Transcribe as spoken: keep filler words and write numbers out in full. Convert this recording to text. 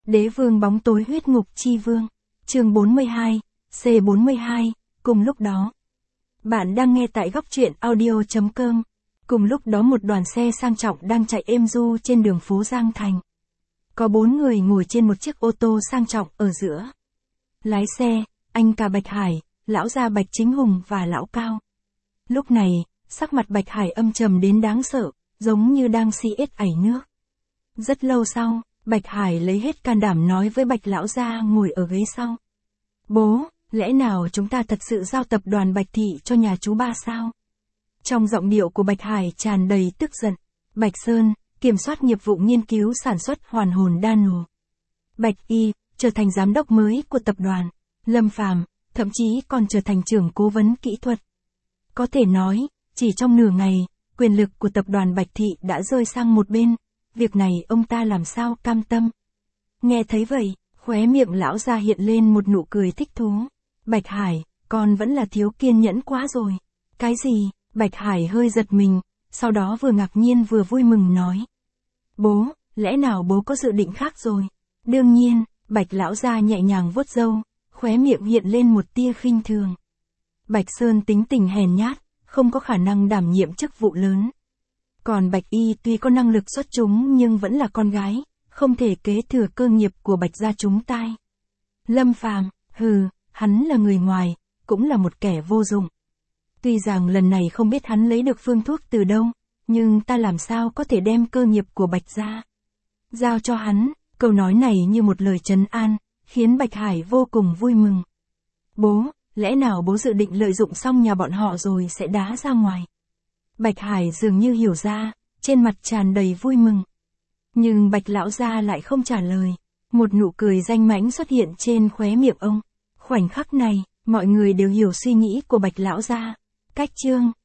Đế vương bóng tối huyết ngục chi vương. Chương bốn mươi hai, C bốn mươi hai, cùng lúc đó. Bạn đang nghe tại góc truyện audio chấm com. Cùng lúc đó một đoàn xe sang trọng đang chạy êm du trên đường phố Giang Thành. Có bốn người ngồi trên một chiếc ô tô sang trọng ở giữa. Lái xe, anh cả Bạch Hải, lão gia Bạch Chính Hùng và lão Cao. Lúc này, sắc mặt Bạch Hải âm trầm đến đáng sợ, giống như đang si ết ảy nước. Rất lâu sau, Bạch Hải lấy hết can đảm nói với Bạch lão gia ngồi ở ghế sau. Bố, lẽ nào chúng ta thật sự giao tập đoàn Bạch Thị cho nhà chú ba sao? Trong giọng điệu của Bạch Hải tràn đầy tức giận. Bạch Sơn, kiểm soát nghiệp vụ nghiên cứu sản xuất hoàn hồn đan nổ. Bạch Y, trở thành giám đốc mới của tập đoàn. Lâm Phàm, thậm chí còn trở thành trưởng cố vấn kỹ thuật. Có thể nói, chỉ trong nửa ngày, quyền lực của tập đoàn Bạch Thị đã rơi sang một bên. Việc này ông ta làm sao cam tâm? Nghe thấy vậy, khóe miệng lão gia hiện lên một nụ cười thích thú. Bạch Hải, con vẫn là thiếu kiên nhẫn quá rồi. Cái gì? Bạch Hải hơi giật mình, sau đó vừa ngạc nhiên vừa vui mừng nói. Bố, lẽ nào bố có dự định khác rồi? Đương nhiên, Bạch lão gia nhẹ nhàng vuốt râu, khóe miệng hiện lên một tia khinh thường. Bạch Sơn tính tình hèn nhát, không có khả năng đảm nhiệm chức vụ lớn. Còn Bạch Y tuy có năng lực xuất chúng nhưng vẫn là con gái, không thể kế thừa cơ nghiệp của Bạch gia chúng tai. Lâm Phàm, hừ, hắn là người ngoài, cũng là một kẻ vô dụng. Tuy rằng lần này không biết hắn lấy được phương thuốc từ đâu, nhưng ta làm sao có thể đem cơ nghiệp của Bạch gia giao cho hắn. Câu nói này như một lời trấn an, khiến Bạch Hải vô cùng vui mừng. Bố, lẽ nào bố dự định lợi dụng xong nhà bọn họ rồi sẽ đá ra ngoài? Bạch Hải dường như hiểu ra, trên mặt tràn đầy vui mừng. Nhưng Bạch lão gia lại không trả lời. Một nụ cười danh mãnh xuất hiện trên khóe miệng ông. Khoảnh khắc này, mọi người đều hiểu suy nghĩ của Bạch lão gia. Cách chương